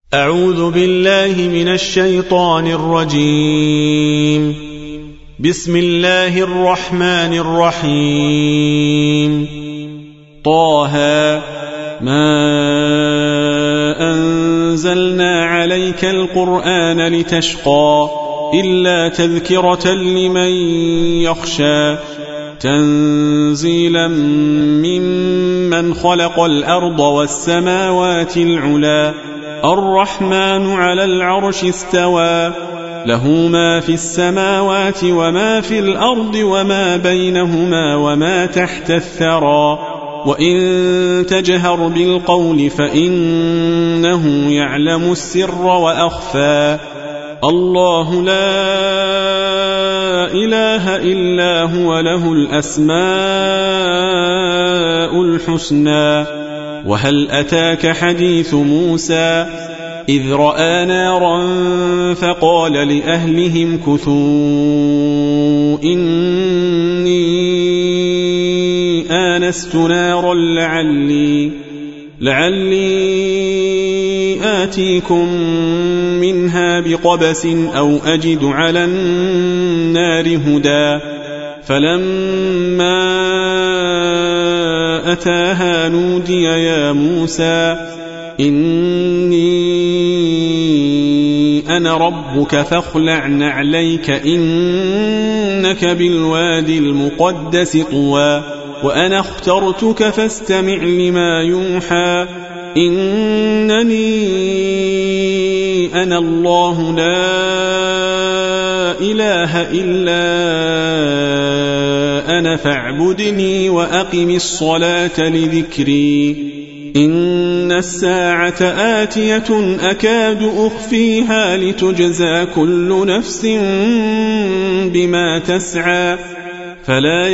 أعوذ بالله من الشيطان الرجيم. بسم الله الرحمن الرحيم. طه ما أنزلنا عليك القرآن لتشقى إلا تذكرة لمن يخشى تنزيلا ممن خلق الأرض والسماوات العلى الرحمن على العرش استوى له ما في السماوات وما في الأرض وما بينهما وما تحت الثرى وإن تجهر بالقول فإنه يعلم السر وأخفى الله لا إله إلا هو له الأسماء الحسنى. وهل أتاك حديث موسى إذ رأى نارا فقال لأهلهم كثوا إني آنست نارا لعلي آتيكم منها بقبس أو أجد على النار هدى فلما أتاها نودي يا موسى إني أنا ربك فاخلع نعليك إنك بالوادي المقدس طوى وأنا اخترتك فاستمع لما يوحى إنني أنا الله لا إله إلا أنا فاعبدني وأقم الصلاة لذكري إن الساعة آتية أكاد أخفيها لتجزى كل نفس بما تسعى فلا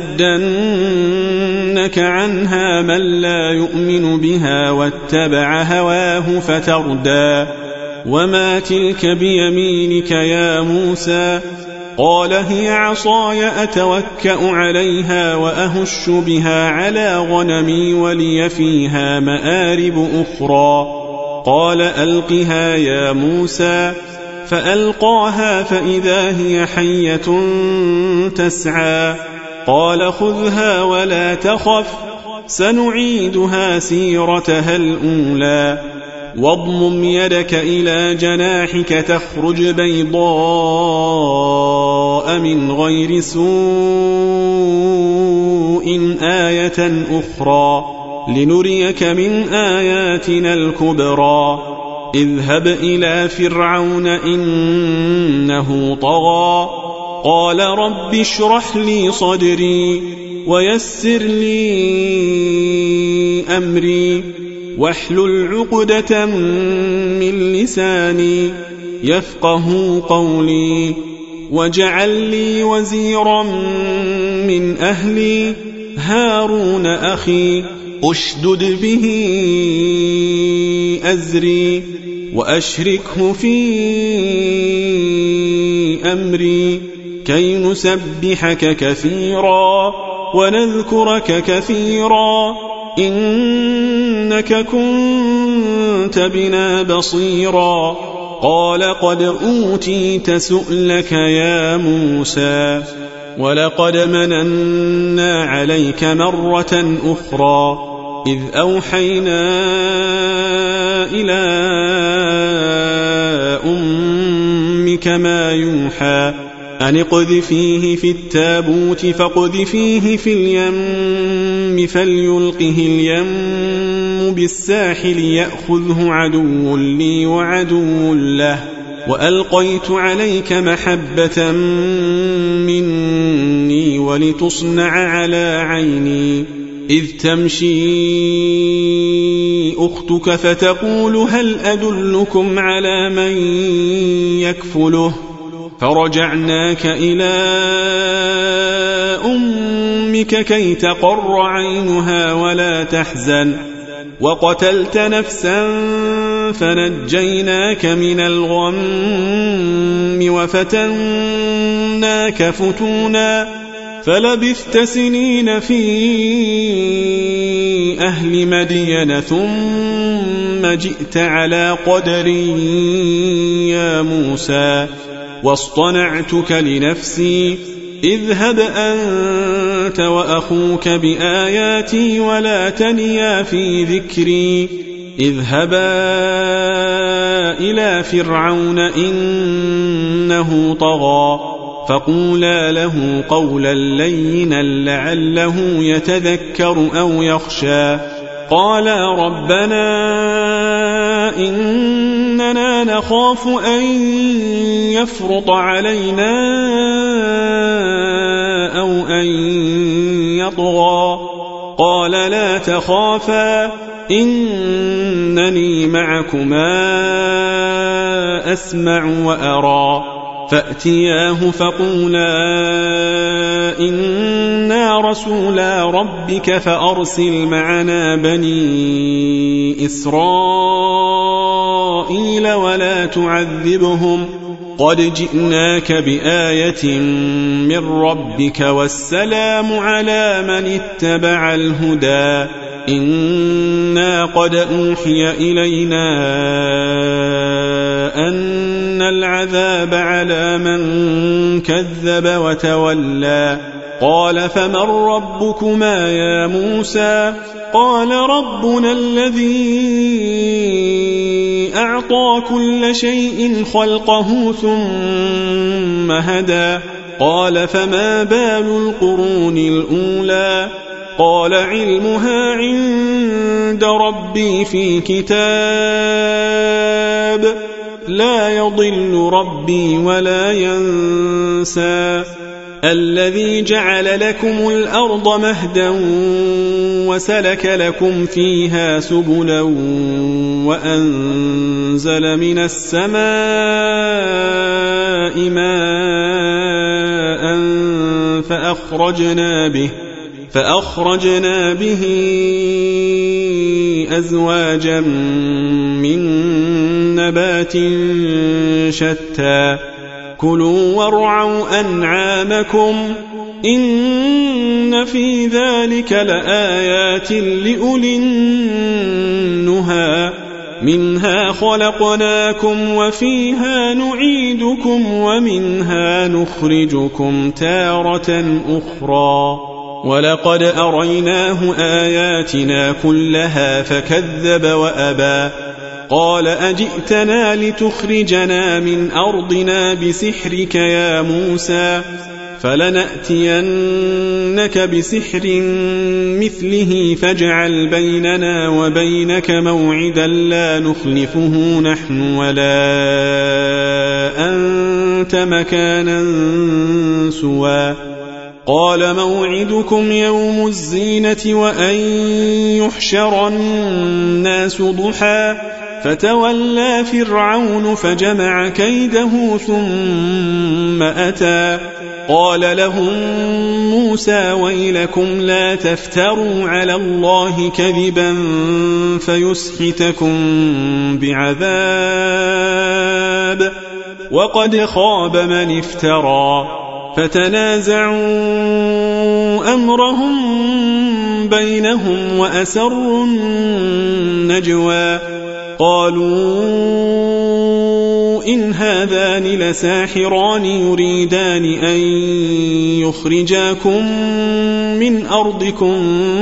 يصدنك عنها من لا يؤمن بها واتبع هواه فتردى وما تلك بيمينك يا موسى قال هي عصاي أتوكأ عليها وأهش بها على غنمي ولي فيها مآرب أخرى قال ألقها يا موسى فألقاها فإذا هي حية تسعى قال خذها ولا تخف سنعيدها سيرتها الأولى واضمم يدك إلى جناحك تخرج بيضاء من غير سوء آية أخرى لنريك من آياتنا الكبرى اذهب إلى فرعون إنه طغى قال رب اشرح لي صدري ويسر لي أمري واحلل عقدة من لساني يفقه قولي واجعل لي وزيرا من أهلي هارون أخي أشدد به أزري وأشركه في أمري كي نسبحك كثيرا ونذكرك كثيرا إنك كنت بنا بصيرا قال قد أوتيت سؤلك يا موسى ولقد مننا عليك مرة أخرى إذ أوحينا إلى أمك ما يوحى أن اقذفيه في التابوت فاقذفيه في اليم فليلقه اليم بالساحل يأخذه عدو لي وعدو له وألقيت عليك محبة مني ولتصنع على عيني إذ تمشي أختك فتقول هل أدلكم على من يكفله فرجعناك إلى أمك كي تقر عينها ولا تحزن وقتلت نفسا فنجيناك من الغم وفتناك فتونا فلبثت سنين في أهل مدين ثم ثم جئت على قدري يا موسى واصطنعتك لنفسي اذهب أنت وأخوك بآياتي ولا تنيا في ذكري اذهبا إلى فرعون إنه طغى فقولا له قولا لينا لعله يتذكر أو يخشى قالا ربنا إننا نخاف أن يفرط علينا أو أن يطغى قال لا تخافا إنني معكما أسمع وأرى فأتياه فقولا إنا رسولا ربك فأرسل معنا بني إسرائيل ولا تعذبهم قد جئناك بآية من ربك والسلام على من اتبع الهدى إنا قد أوحي إلينا أن العذاب على من كذب وتولى قال فمن ربكما يا موسى قال ربنا الذي أعطى كل شيء خلقه ثم هدى قال فما بال القرون الأولى قال علمها عند ربي في كتاب لا يضل ربي ولا ينسى الذي جعل لكم الأرض مهدا وسلك لكم فيها سبلا وأنزل من السماء ماء فأخرجنا به أزواجا من نبات شتى كلوا وارعوا أنعامكم إن في ذلك لآيات لأولي النهى منها خلقناكم وفيها نعيدكم ومنها نخرجكم تارة أخرى ولقد أريناه آياتنا كلها فكذب وأبى قال أجئتنا لتخرجنا من أرضنا بسحرك يا موسى فلنأتينك بسحر مثله فاجعل بيننا وبينك موعدا لا نخلفه نحن ولا أنت مكانا سوى قال موعدكم يوم الزينة وأن يحشر الناس ضحى فتولى فرعون فجمع كيده ثم أتى قال لهم موسى ويلكم لا تفتروا على الله كذبا فيسحتكم بعذاب وقد خاب من افترى فتنازعوا أمرهم بينهم وأسروا النجوى قالوا إن هذان لساحران يريدان أن يخرجاكم من أرضكم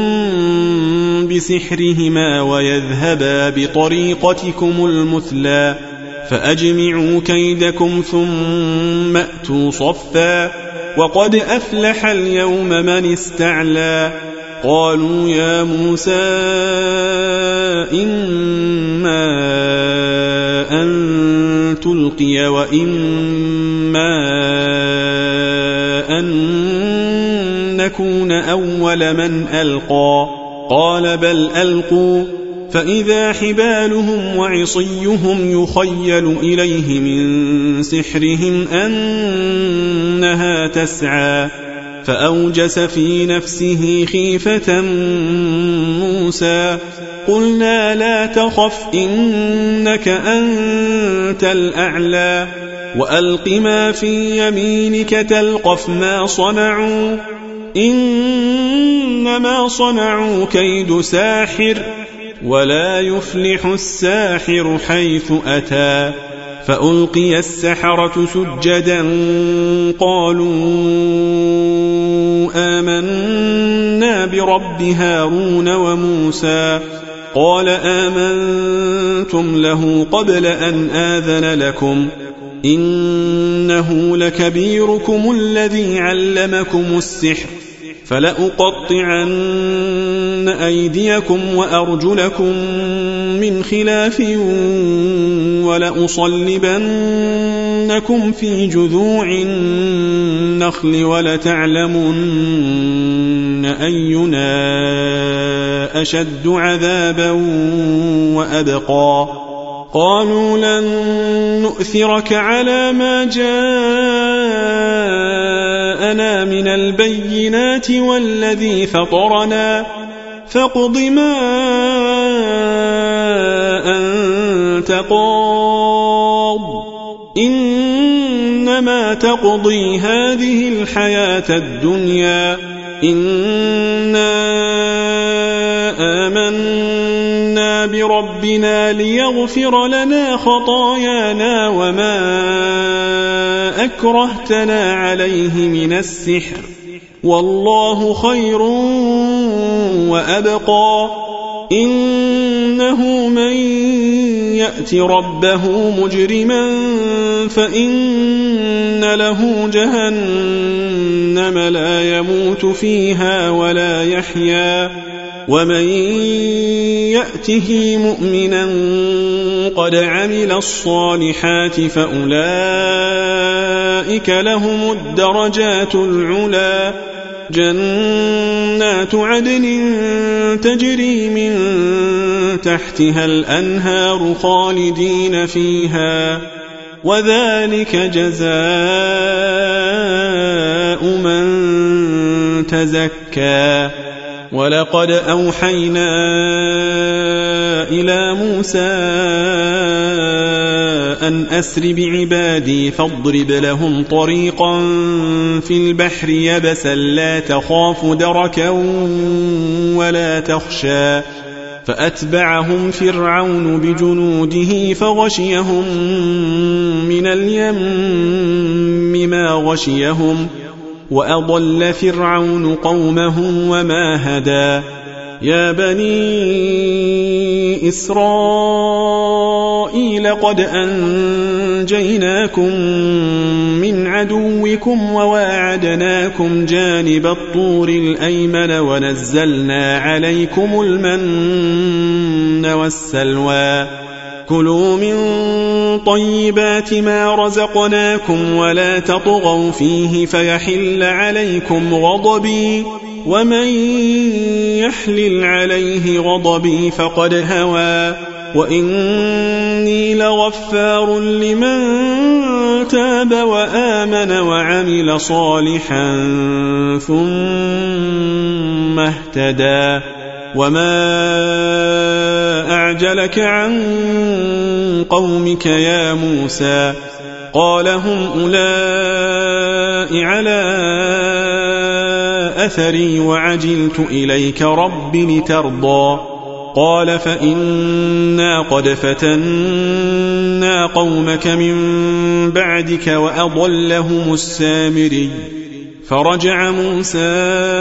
بسحرهما ويذهبا بطريقتكم المثلى فأجمعوا كيدكم ثم أتوا صفا وقد أفلح اليوم من استعلى قالوا يا موسى إما أن تلقي وإما أن نكون أول من ألقى قال بل ألقوا فإذا حبالهم وعصيهم يخيل إليه من سحرهم أنها تسعى فأوجس في نفسه خيفة موسى قلنا لا تخف إنك أنت الأعلى وألق ما في يمينك تلقف ما صنعوا إنما صنعوا كيد ساحر ولا يفلح الساحر حيث أتى. فألقي السحرة سجدا قالوا آمنا برب هارون وموسى. قال آمنتم له قبل أن آذن لكم إنه لكبيركم الذي علمكم السحر فلأقطعن أيديكم وأرجلكم من خلاف ولأصلبنكم في جذوع النخل ولتعلمن أينا أشد عذابا وأبقى. قالوا لن نؤثرك على ما جاءنا من البينات والذي فطرنا فاقض ما أنت قاض إنما تقضي هذه الحياة الدنيا إنا آمنا بربنا ليغفر لنا خطايانا وما أكرهتنا عليه من السحر والله خير وأبقى. إنه من يأت ربه مجرما فإن له جهنم لا يموت فيها ولا يحيا ومن يأته مؤمنا قد عمل الصالحات فأولئك لهم الدرجات العلى جنات عدن تجري من تحتها الأنهار خالدين فيها وذلك جزاء من تزكى. ولقد أوحينا إلى موسى أن أسر بعبادي فاضرب لهم طريقا في البحر يبسا لا تخاف دركا ولا تخشى. فأتبعهم فرعون بجنوده فغشيهم من اليم ما غشيهم وأضل فرعون قومه وما هدى. يا بني إسرائيل قد أنجيناكم من عدوكم وواعدناكم جانب الطور الأيمن ونزلنا عليكم المن والسلوى. كلوا من طيبات ما رزقناكم ولا تطغوا فيه فيحل عليكم غضبي ومن يحلل عليه غضبي فقد هوى وإني لغفار لمن تاب وآمن وعمل صالحا ثم اهتدى. وما أعجلك عن قومك يا موسى؟ قال هم أولئك على أثري وعجلت إليك رب لترضى. قال فإنا قد فتنا قومك من بعدك وأضلهم السامري. فرجع موسى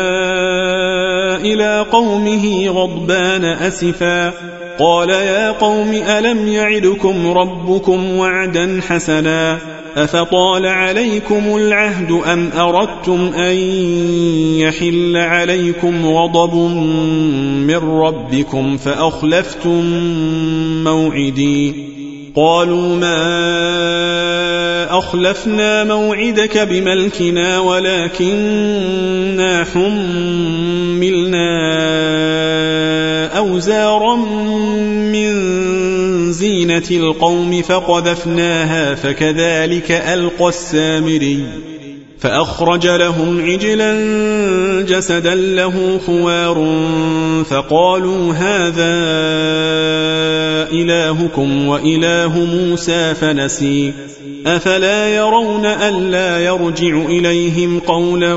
إلى قومه غضبان أسفا قال يا قوم ألم يعدكم ربكم وعدا حسنا أفطال عليكم العهد أم أردتم أن يحل عليكم غضب من ربكم فأخلفتم موعدي. قالوا ما أخلفنا موعدك بملكنا ولكننا حملنا أوزارا من زينة القوم فقذفناها فكذلك ألقى السامري. فأخرج لهم عجلا جسدا له خوار فقالوا هذا إلهكم وإله موسى فنسي. أفلا يرون ألا يرجع إليهم قولا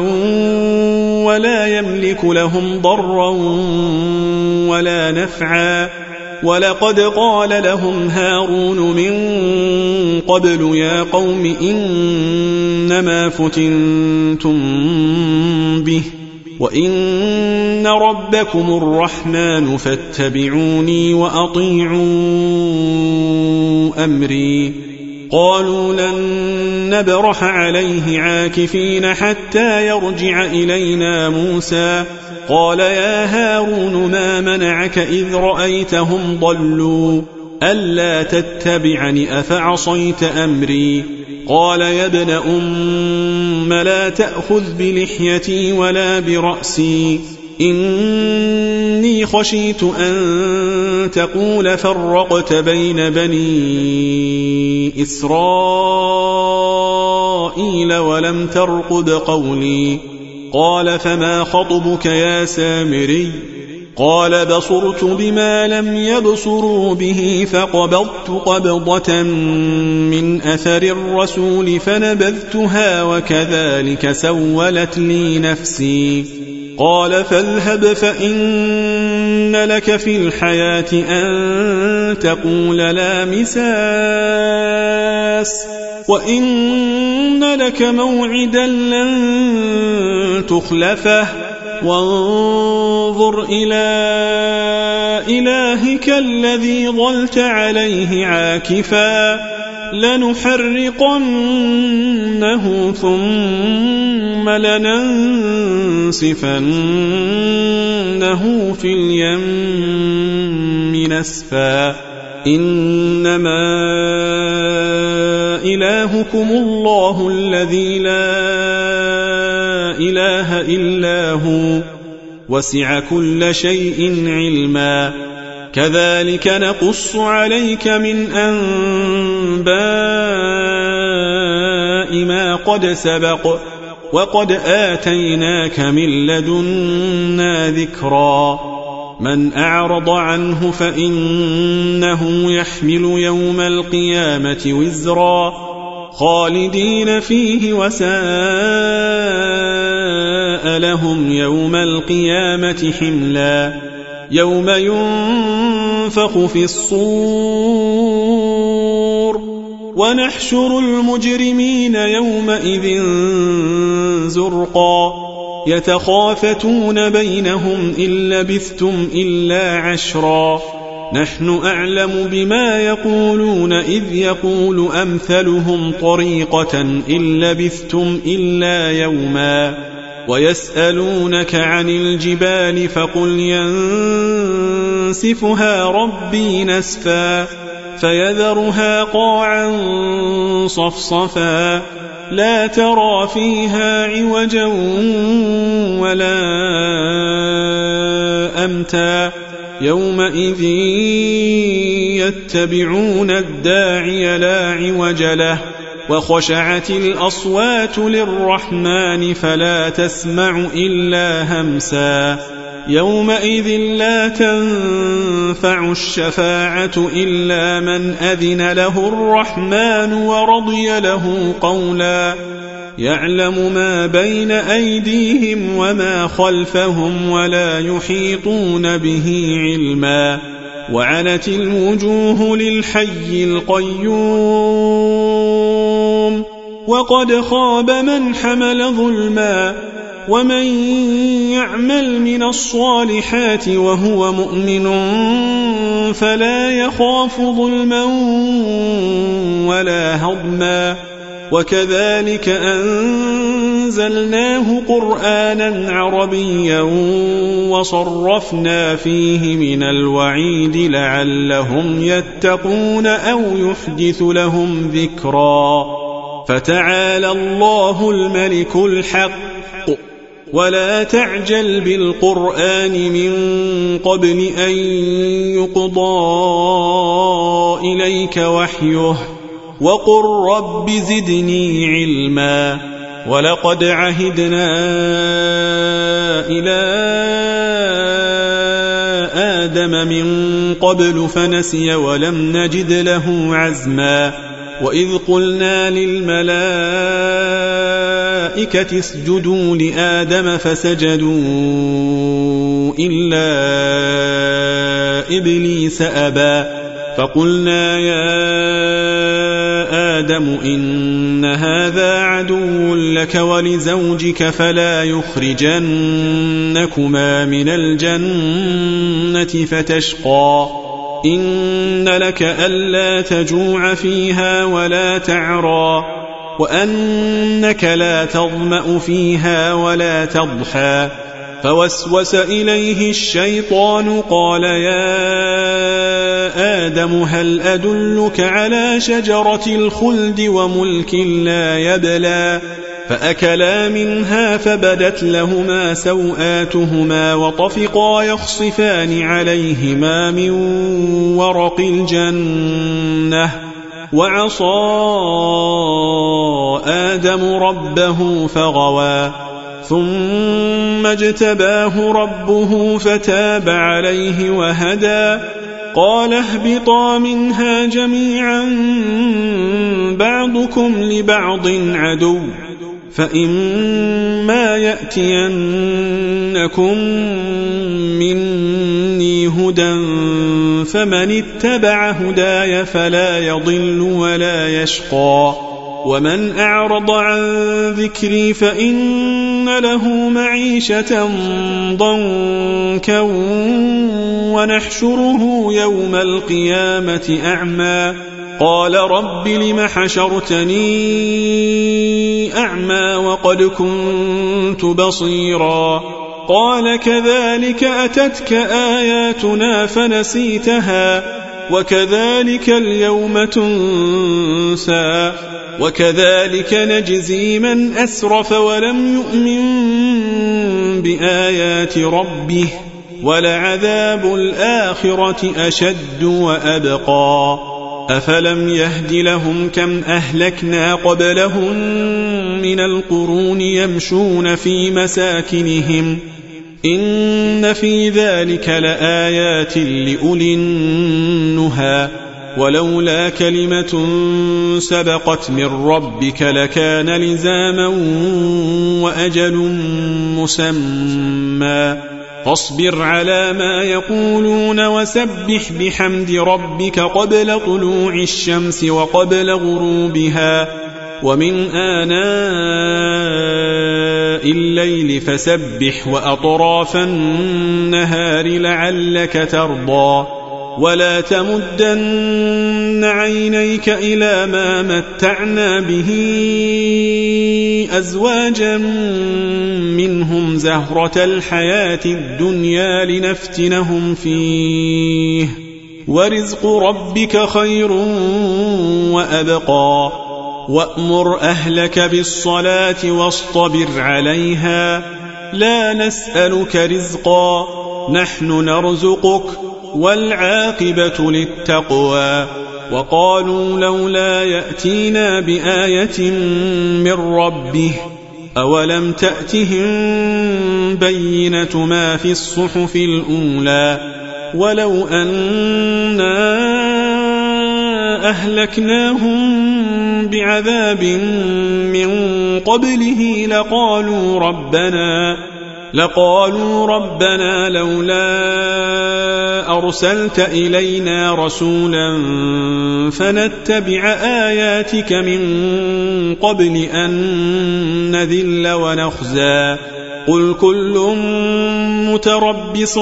ولا يملك لهم ضرا ولا نفعا ولقد قال لهم هارون من قبل يا قوم إنما فتنتم به وإن ربكم الرحمن فاتبعوني وأطيعوا أمري قالوا لن نبرح عليه عاكفين حتى يرجع إلينا موسى قال يا هارون ما منعك إذ رأيتهم ضلوا ألا تتبعني أفعصيت أمري قال يا ابن أم لا تأخذ بلحيتي ولا برأسي إني خشيت أن تقول فرقت بين بني إسرائيل ولم ترقب قولي قال فما خطبك يا سامري قال بصرت بما لم يبصروا به فقبضت قبضة من أثر الرسول فنبذتها وكذلك سولت لي نفسي قال فاذهب فإن لك في الحياة أن تقول لا مساس وإن لك موعدا لن تخلفه وانظر إلى إلهك الذي ظلت عليه عاكفا لنحرقنه ثم لننسفنه في اليم نسفا إنما إلهكم الله الذي لا إله إلا هو وسع كل شيء علما كذلك نقص عليك من أنباء ما قد سبق وقد آتيناك من لدنا ذكرا من أعرض عنه فإنه يحمل يوم القيامة وزرا خالدين فيه وساء لهم يوم القيامة حملا يوم ينفخ في الصور ونحشر المجرمين يومئذ زرقا يتخافتون بينهم إن لبثتم إلا عشرا نحن أعلم بما يقولون إذ يقول أمثلهم طريقة إن لبثتم إلا يوما ويسألونك عن الجبال فقل ينسفها ربي نسفا فيذرها قاعا صفصفا لا ترى فيها عوجا ولا أمتا يومئذ يتبعون الداعي لا عوج له وخشعت الأصوات للرحمن فلا تسمع إلا همسا يومئذ لا تنفع الشفاعة إلا من أذن له الرحمن ورضي له قولا يعلم ما بين أيديهم وما خلفهم ولا يحيطون به علما وعنت الوجوه للحي القيوم وقد خاب من حمل ظلما ومن يعمل من الصالحات وهو مؤمن فلا يخاف ظلما ولا هضما وكذلك أنزلناه قرآنا عربيا وصرفنا فيه من الوعيد لعلهم يتقون أو يحدث لهم ذكرا فتعالى الله الملك الحق ولا تعجل بالقرآن من قبل أن يقضى إليك وحيه وقل رب زدني علما ولقد عهدنا إلى آدم من قبل فنسي ولم نجد له عزما وإذ قلنا للملائكة اسجدوا لآدم فسجدوا إلا إبليس أبى فقلنا يا آدم إن هذا عدو لك ولزوجك فلا يخرجنكما من الجنة فتشقى إن لك ألا تجوع فيها ولا تعرى وأنك لا تظمأ فيها ولا تضحى فوسوس إليه الشيطان قال يا آدم هل أدلك على شجرة الخلد وملك لا يبلى فأكلا منها فبدت لهما سوآتهما وطفقا يخصفان عليهما من ورق الجنة وعصى آدم ربه فغوى ثم اجتباه ربه فتاب عليه وهدى قال اهبطا منها جميعا بعضكم لبعض عدو فإما يأتينكم مني هدى فمن اتبع هداي فلا يضل ولا يشقى ومن أعرض عن ذكري فإن له معيشة ضنكا ونحشره يوم القيامة أعمى قال رب لم حشرتني أعمى وقد كنت بصيرا قال كذلك أتتك آياتنا فنسيتها وكذلك اليوم تنسى وكذلك نجزي من أسرف ولم يؤمن بآيات ربه ولعذاب الآخرة أشد وأبقى أفلم يهد لهم كم أهلكنا قبلهم من القرون يمشون في مساكنهم إن في ذلك لآيات لأولي النهى ولولا كلمة سبقت من ربك لكان لزاما وأجل مسمى فاصبر على ما يقولون وسبح بحمد ربك قبل طلوع الشمس وقبل غروبها ومن آناء الليل فسبح وأطراف النهار لعلك ترضى ولا تمدن عينيك إلى ما متعنا به أزواجا منهم زهرة الحياة الدنيا لنفتنهم فيه ورزق ربك خير وأبقى وأمر أهلك بالصلاة واصطبر عليها لا نسألك رزقا نحن نرزقك والعاقبة للتقوى وقالوا لولا يأتينا بآية من ربه أولم تأتهم بينة ما في الصحف الأولى ولو أنا أهلكناهم بعذاب من قبله لقالوا ربنا لولا أرسلت إلينا رسولا فنتبع آياتك من قبل أن نذل ونخزى قل كل متربص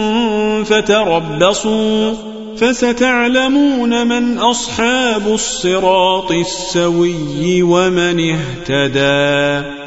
فتربصوا فستعلمون من أصحاب الصراط السوي ومن اهتدى